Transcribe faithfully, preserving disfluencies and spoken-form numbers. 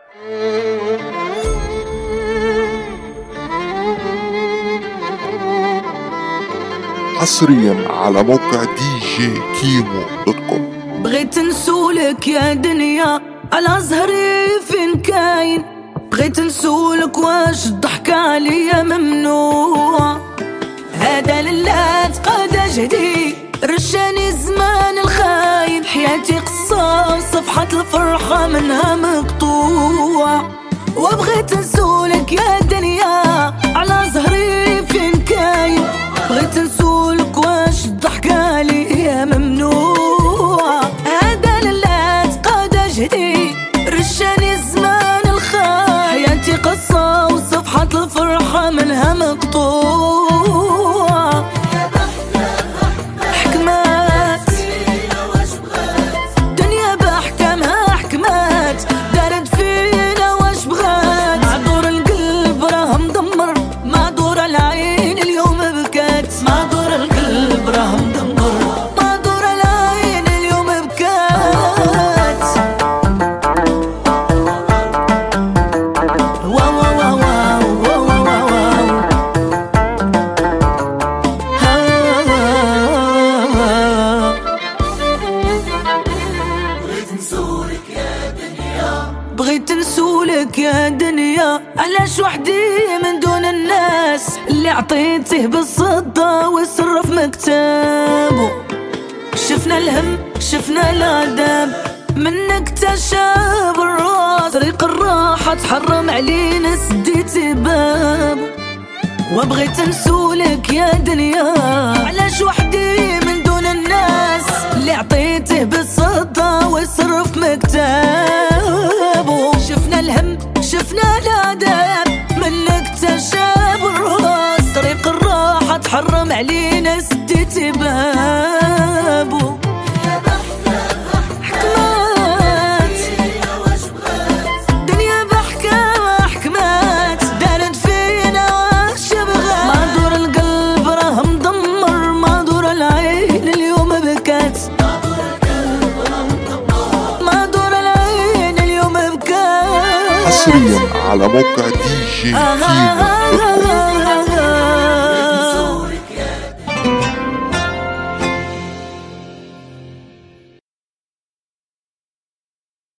حصريا على موقع دي جي كيمو دوت كوم. بغيت نسولك يا دنيا على زهري فين كاين، بغيت نسولك واش الضحك عليا ممنوع. هذا للات قاد جهدي رشاني الزمان الخاين، حياتي قصة صفحة الفرحة منها مقطوع. وبغيت نسولك يا دنيا على زهري فين كاين، بغيت نسولك واش الضحك عليا ممنوع. هذا للات قاد جهدي رشاني الزمان الخاين، حياتي قصة وصفحة الفرحة منها مقطوع. حكمات دنيا بحكمها حكمات، دارت فينا واش بغات. معذور القلب راه مدمر، معذور العين اليوم بكات. معذور القلب راه مدمر، معذور العين اليوم بكات. واو واو واو واو واو واو. بغيت نسولك يا دنيا، بغيت نسولك يا دنيا علاش وحدي من دون الناس، اللي عطيته بالصدى ويصرف مكتبه. شفنا الهم شفنا العذاب منك تشاب الراس، طريق الراحة تحرم علينا سديت بابه. وبغيت نسولك يا دنيا علاش وحدي من دون الناس، اللي عطيته بالصدى ويصرف مكتبه. شفنا الهم شفنا العذاب منك تشاب الراس، طريق الراحة تحرم علينا سديت بابه. حكمات دنيا بحكمها حكمات، دارت فينا واش بغات. معذور القلب راه مدمر، معذور العين اليوم بكات. معذور العين اليوم بكات. حصريا على موقع دي جي كيمو دوت كوم.